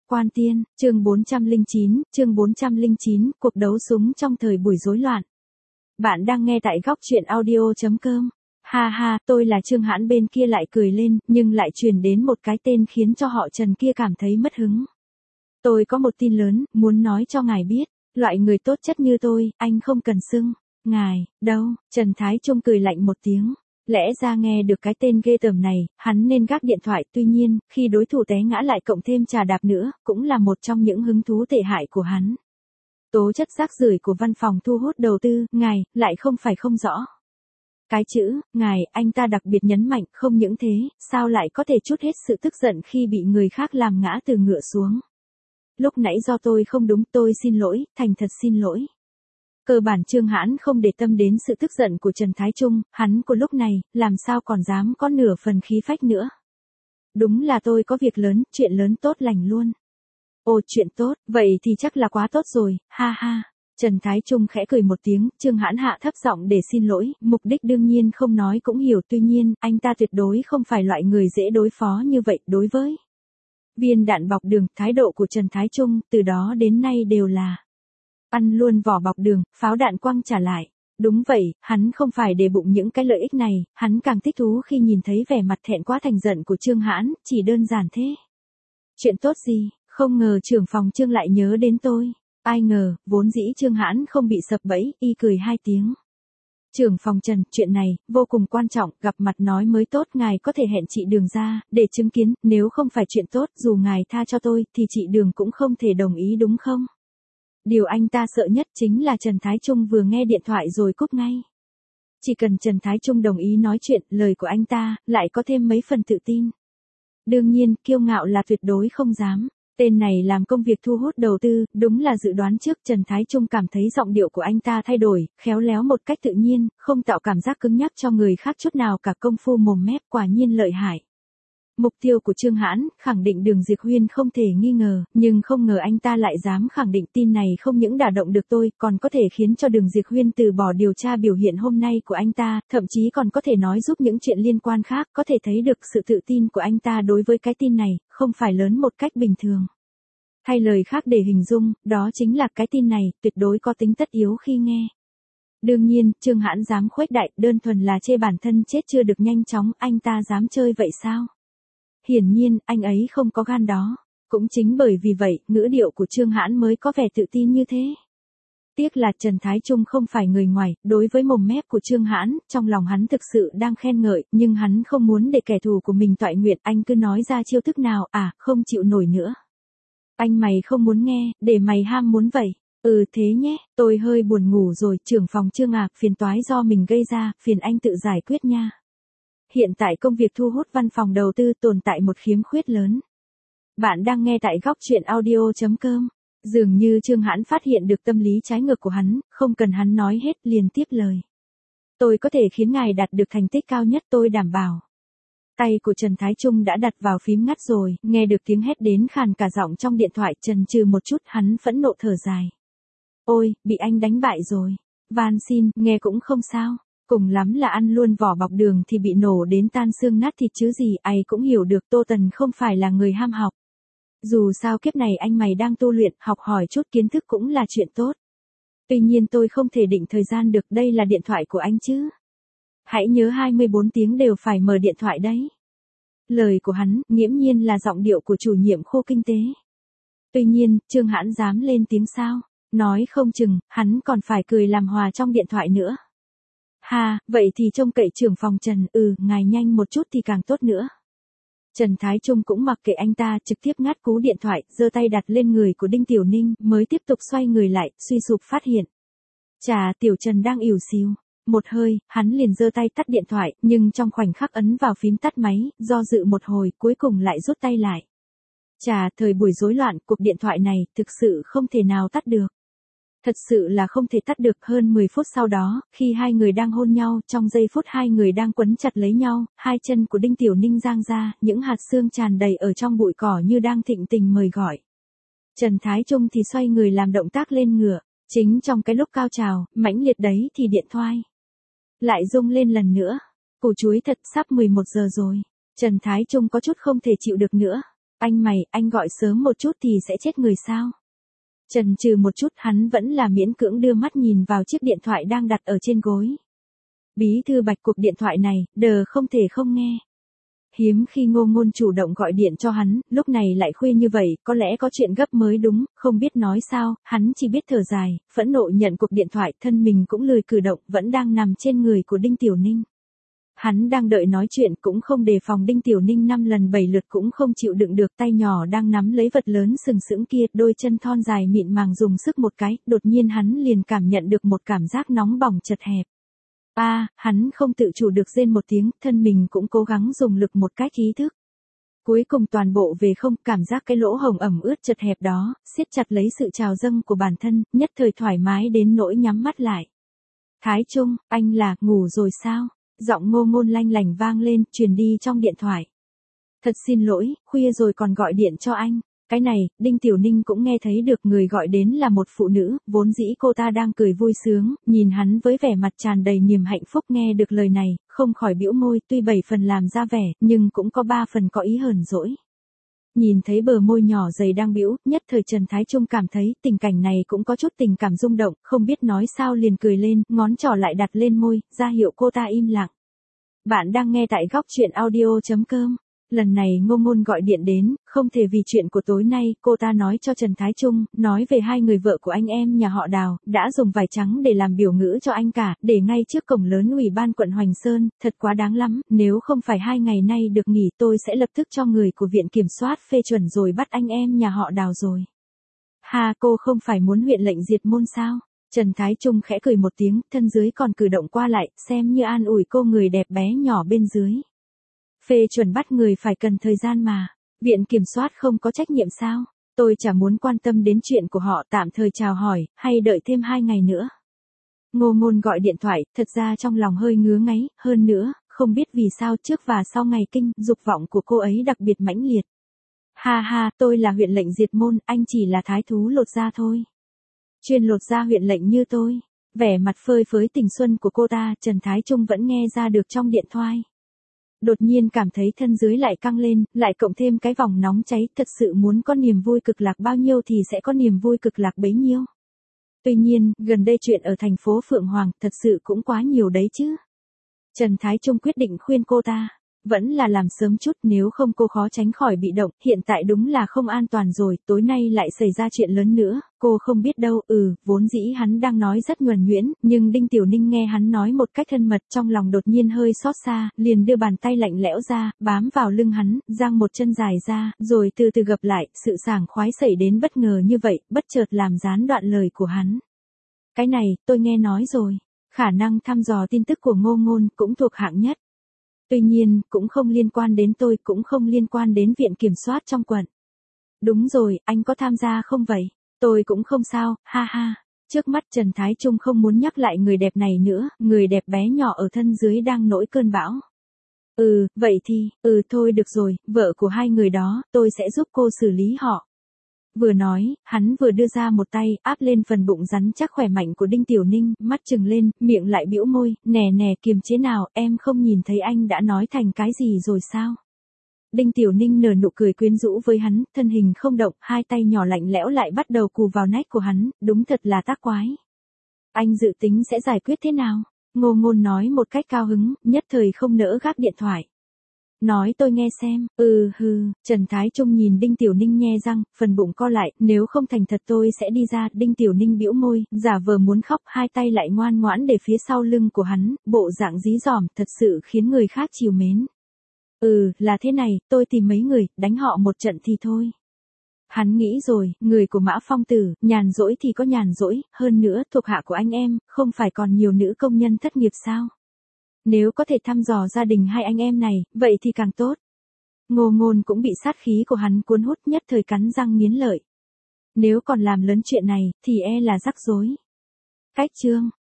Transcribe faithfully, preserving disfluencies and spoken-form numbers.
Quan Tiên, chương bốn trăm lẻ chín, chương bốn trăm lẻ chín, cuộc đấu súng trong thời buổi rối loạn. Bạn đang nghe tại góc truyện audio chấm com. Ha ha, tôi là Trương Hãn, bên kia lại cười lên, nhưng lại truyền đến một cái tên khiến cho họ Trần kia cảm thấy mất hứng. Tôi có một tin lớn, muốn nói cho ngài biết, loại người tốt chất như tôi, anh không cần xưng ngài, đâu. Trần Thái Trung cười lạnh một tiếng. Lẽ ra nghe được cái tên ghê tởm này, hắn nên gác điện thoại, tuy nhiên, khi đối thủ té ngã lại cộng thêm trà đạp nữa, cũng là một trong những hứng thú tệ hại của hắn. Tố chất rác rưởi của văn phòng thu hút đầu tư, ngài, lại không phải không rõ. Cái chữ, ngài, anh ta đặc biệt nhấn mạnh, không những thế, sao lại có thể trút hết sự tức giận khi bị người khác làm ngã từ ngựa xuống. Lúc nãy do tôi không đúng, tôi xin lỗi, thành thật xin lỗi. Cơ bản Trương Hãn không để tâm đến sự tức giận của Trần Thái Trung, hắn của lúc này, làm sao còn dám có nửa phần khí phách nữa. Đúng là tôi có việc lớn, chuyện lớn tốt lành luôn. Ồ, chuyện tốt, vậy thì chắc là quá tốt rồi, ha ha. Trần Thái Trung khẽ cười một tiếng, Trương Hãn hạ thấp giọng để xin lỗi, mục đích đương nhiên không nói cũng hiểu, tuy nhiên, anh ta tuyệt đối không phải loại người dễ đối phó như vậy. Đối với viên đạn bọc đường, thái độ của Trần Thái Trung, từ đó đến nay đều là ăn luôn vỏ bọc đường, pháo đạn quăng trả lại. Đúng vậy, hắn không phải để bụng những cái lợi ích này, hắn càng thích thú khi nhìn thấy vẻ mặt thẹn quá thành giận của Trương Hãn, chỉ đơn giản thế. Chuyện tốt gì, không ngờ trưởng phòng Trương lại nhớ đến tôi. Ai ngờ, vốn dĩ Trương Hãn không bị sập bẫy, y cười hai tiếng. Trưởng phòng Trần, chuyện này, vô cùng quan trọng, gặp mặt nói mới tốt, ngài có thể hẹn chị Đường ra, để chứng kiến, nếu không phải chuyện tốt, dù ngài tha cho tôi, thì chị Đường cũng không thể đồng ý đúng không? Điều anh ta sợ nhất chính là Trần Thái Trung vừa nghe điện thoại rồi cúp ngay. Chỉ cần Trần Thái Trung đồng ý nói chuyện, lời của anh ta, lại có thêm mấy phần tự tin. Đương nhiên, kiêu ngạo là tuyệt đối không dám. Tên này làm công việc thu hút đầu tư, đúng là dự đoán trước. Trần Thái Trung cảm thấy giọng điệu của anh ta thay đổi, khéo léo một cách tự nhiên, không tạo cảm giác cứng nhắc cho người khác chút nào cả, công phu mồm mép quả nhiên lợi hại. Mục tiêu của Trương Hãn, khẳng định Đường Diệp Huyên không thể nghi ngờ, nhưng không ngờ anh ta lại dám khẳng định. Tin này không những đả động được tôi, còn có thể khiến cho Đường Diệp Huyên từ bỏ điều tra biểu hiện hôm nay của anh ta, thậm chí còn có thể nói giúp những chuyện liên quan khác, có thể thấy được sự tự tin của anh ta đối với cái tin này, không phải lớn một cách bình thường. Thay lời khác để hình dung, đó chính là cái tin này, tuyệt đối có tính tất yếu khi nghe. Đương nhiên, Trương Hãn dám khuếch đại, đơn thuần là chê bản thân chết chưa được nhanh chóng, anh ta dám chơi vậy sao? Hiển nhiên, anh ấy không có gan đó. Cũng chính bởi vì vậy, ngữ điệu của Trương Hãn mới có vẻ tự tin như thế. Tiếc là Trần Thái Trung không phải người ngoài, đối với mồm mép của Trương Hãn, trong lòng hắn thực sự đang khen ngợi, nhưng hắn không muốn để kẻ thù của mình toại nguyện, anh cứ nói ra chiêu thức nào, à, không chịu nổi nữa. Anh mày không muốn nghe, để mày ham muốn vậy. Ừ thế nhé, tôi hơi buồn ngủ rồi, trưởng phòng Trương à, phiền toái do mình gây ra, phiền anh tự giải quyết nha. Hiện tại công việc thu hút văn phòng đầu tư tồn tại một khiếm khuyết lớn. Bạn đang nghe tại góc truyện audio chấm com. Dường như Trương Hãn phát hiện được tâm lý trái ngược của hắn, không cần hắn nói hết liền tiếp lời. Tôi có thể khiến ngài đạt được thành tích cao nhất, tôi đảm bảo. Tay của Trần Thái Trung đã đặt vào phím ngắt rồi, nghe được tiếng hét đến khàn cả giọng trong điện thoại, chần chừ một chút, hắn phẫn nộ thở dài. Ôi, bị anh đánh bại rồi. Van xin, nghe cũng không sao. Cùng lắm là ăn luôn vỏ bọc đường thì bị nổ đến tan xương nát thịt chứ gì, ai cũng hiểu được Tô Tần không phải là người ham học. Dù sao kiếp này anh mày đang tu luyện, học hỏi chút kiến thức cũng là chuyện tốt. Tuy nhiên tôi không thể định thời gian được, đây là điện thoại của anh chứ. Hãy nhớ hai mươi bốn tiếng đều phải mở điện thoại đấy. Lời của hắn, nghiễm nhiên là giọng điệu của chủ nhiệm khu kinh tế. Tuy nhiên, Trương Hãn dám lên tiếng sao? Nói không chừng, hắn còn phải cười làm hòa trong điện thoại nữa. Ha, vậy thì trông cậy trưởng phòng Trần, ừ, ngài nhanh một chút thì càng tốt nữa. Trần Thái Trung cũng mặc kệ anh ta, trực tiếp ngắt cú điện thoại, giơ tay đặt lên người của Đinh Tiểu Ninh, mới tiếp tục xoay người lại, suy sụp phát hiện. Chà, Tiểu Trần đang ỉu xìu. Một hơi, hắn liền giơ tay tắt điện thoại, nhưng trong khoảnh khắc ấn vào phím tắt máy, do dự một hồi, cuối cùng lại rút tay lại. Chà, thời buổi rối loạn, cuộc điện thoại này, thực sự không thể nào tắt được. Thật sự là không thể tắt được. Hơn mười phút sau đó, khi hai người đang hôn nhau, trong giây phút hai người đang quấn chặt lấy nhau, hai chân của Đinh Tiểu Ninh giang ra, những hạt xương tràn đầy ở trong bụi cỏ như đang thịnh tình mời gọi. Trần Thái Trung thì xoay người làm động tác lên ngựa, chính trong cái lúc cao trào, mãnh liệt đấy thì điện thoại lại rung lên lần nữa. Củ chuối thật, sắp mười một giờ rồi. Trần Thái Trung có chút không thể chịu được nữa. Anh mày, anh gọi sớm một chút thì sẽ chết người sao? Chần chừ một chút hắn vẫn là miễn cưỡng đưa mắt nhìn vào chiếc điện thoại đang đặt ở trên gối. Bí thư Bạch cuộc điện thoại này, đờ không thể không nghe. Hiếm khi Ngô Ngôn chủ động gọi điện cho hắn, lúc này lại khuya như vậy, có lẽ có chuyện gấp mới đúng, không biết nói sao, hắn chỉ biết thở dài, phẫn nộ nhận cuộc điện thoại, thân mình cũng lười cử động, vẫn đang nằm trên người của Đinh Tiểu Ninh. Hắn đang đợi nói chuyện cũng không đề phòng Đinh Tiểu Ninh năm lần bảy lượt cũng không chịu đựng được tay nhỏ đang nắm lấy vật lớn sừng sững kia, đôi chân thon dài mịn màng dùng sức một cái, đột nhiên hắn liền cảm nhận được một cảm giác nóng bỏng chật hẹp. A, à, hắn không tự chủ được rên một tiếng, thân mình cũng cố gắng dùng lực một cách ý thức. Cuối cùng toàn bộ về không, cảm giác cái lỗ hổng ẩm ướt chật hẹp đó, siết chặt lấy sự trào dâng của bản thân, nhất thời thoải mái đến nỗi nhắm mắt lại. Thái Trung, anh là, ngủ rồi sao? Giọng Ngô Ngôn lanh lảnh vang lên, truyền đi trong điện thoại. Thật xin lỗi, khuya rồi còn gọi điện cho anh. Cái này, Đinh Tiểu Ninh cũng nghe thấy được người gọi đến là một phụ nữ, vốn dĩ cô ta đang cười vui sướng, nhìn hắn với vẻ mặt tràn đầy niềm hạnh phúc nghe được lời này, không khỏi bĩu môi, tuy bảy phần làm ra vẻ, nhưng cũng có ba phần có ý hờn dỗi. Nhìn thấy bờ môi nhỏ dày đang bĩu, nhất thời Trần Thái Trung cảm thấy tình cảnh này cũng có chút tình cảm rung động, không biết nói sao liền cười lên, ngón trỏ lại đặt lên môi, ra hiệu cô ta im lặng. Bạn đang nghe tại góc truyện audio chấm com. Lần này Ngô Ngôn gọi điện đến, không thể vì chuyện của tối nay, cô ta nói cho Trần Thái Trung, nói về hai người vợ của anh em nhà họ Đào, đã dùng vải trắng để làm biểu ngữ cho anh cả, để ngay trước cổng lớn ủy ban quận Hoành Sơn, thật quá đáng lắm, nếu không phải hai ngày nay được nghỉ tôi sẽ lập tức cho người của viện kiểm soát phê chuẩn rồi bắt anh em nhà họ Đào rồi. Ha, cô không phải muốn huyện lệnh diệt môn sao? Trần Thái Trung khẽ cười một tiếng, thân dưới còn cử động qua lại, xem như an ủi cô người đẹp bé nhỏ bên dưới. Phê chuẩn bắt người phải cần thời gian mà. Viện kiểm soát không có trách nhiệm sao? Tôi chả muốn quan tâm đến chuyện của họ, tạm thời chào hỏi, hay đợi thêm hai ngày nữa. Ngô Ngôn gọi điện thoại, thật ra trong lòng hơi ngứa ngáy, hơn nữa, không biết vì sao trước và sau ngày kinh, dục vọng của cô ấy đặc biệt mãnh liệt. Ha ha, tôi là huyện lệnh diệt môn, anh chỉ là thái thú lột da thôi. Chuyên lột da huyện lệnh như tôi. Vẻ mặt phơi phới tình xuân của cô ta, Trần Thái Trung vẫn nghe ra được trong điện thoại. Đột nhiên cảm thấy thân dưới lại căng lên, lại cộng thêm cái vòng nóng cháy, thật sự muốn có niềm vui cực lạc bao nhiêu thì sẽ có niềm vui cực lạc bấy nhiêu. Tuy nhiên, gần đây chuyện ở thành phố Phượng Hoàng, thật sự cũng quá nhiều đấy chứ. Trần Thái Trung quyết định khuyên cô ta, vẫn là làm sớm chút nếu không cô khó tránh khỏi bị động, hiện tại đúng là không an toàn rồi, tối nay lại xảy ra chuyện lớn nữa, cô không biết đâu, ừ, vốn dĩ hắn đang nói rất nhuần nhuyễn, nhưng Đinh Tiểu Ninh nghe hắn nói một cách thân mật trong lòng đột nhiên hơi xót xa, liền đưa bàn tay lạnh lẽo ra, bám vào lưng hắn, giang một chân dài ra, rồi từ từ gập lại, sự sảng khoái xảy đến bất ngờ như vậy, bất chợt làm gián đoạn lời của hắn. Cái này, tôi nghe nói rồi, khả năng thăm dò tin tức của Ngô Ngôn cũng thuộc hạng nhất. Tuy nhiên, cũng không liên quan đến tôi, cũng không liên quan đến viện kiểm soát trong quận. Đúng rồi, anh có tham gia không vậy? Tôi cũng không sao, ha ha. Trước mắt Trần Thái Trung không muốn nhắc lại người đẹp này nữa, người đẹp bé nhỏ ở thân dưới đang nổi cơn bão. Ừ, vậy thì, ừ thôi được rồi, vợ của hai người đó, tôi sẽ giúp cô xử lý họ. Vừa nói, hắn vừa đưa ra một tay, áp lên phần bụng rắn chắc khỏe mạnh của Đinh Tiểu Ninh, mắt trừng lên, miệng lại bĩu môi, nè nè kiềm chế nào, em không nhìn thấy anh đã nói thành cái gì rồi sao? Đinh Tiểu Ninh nở nụ cười quyến rũ với hắn, thân hình không động, hai tay nhỏ lạnh lẽo lại bắt đầu cù vào nách của hắn, đúng thật là tác quái. Anh dự tính sẽ giải quyết thế nào? Ngô Ngôn nói một cách cao hứng, nhất thời không nỡ gác điện thoại. Nói tôi nghe xem, ừ hừ, Trần Thái Trung nhìn Đinh Tiểu Ninh nhe răng, phần bụng co lại, nếu không thành thật tôi sẽ đi ra, Đinh Tiểu Ninh bĩu môi, giả vờ muốn khóc, hai tay lại ngoan ngoãn để phía sau lưng của hắn, bộ dạng dí dỏm, thật sự khiến người khác chiều mến. Ừ, là thế này, tôi tìm mấy người, đánh họ một trận thì thôi. Hắn nghĩ rồi, người của Mã Phong Tử, nhàn rỗi thì có nhàn rỗi, hơn nữa, thuộc hạ của anh em, không phải còn nhiều nữ công nhân thất nghiệp sao? Nếu có thể thăm dò gia đình hai anh em này, vậy thì càng tốt. Ngô Ngôn cũng bị sát khí của hắn cuốn hút, nhất thời cắn răng nghiến lợi. Nếu còn làm lớn chuyện này, thì e là rắc rối. Cách chương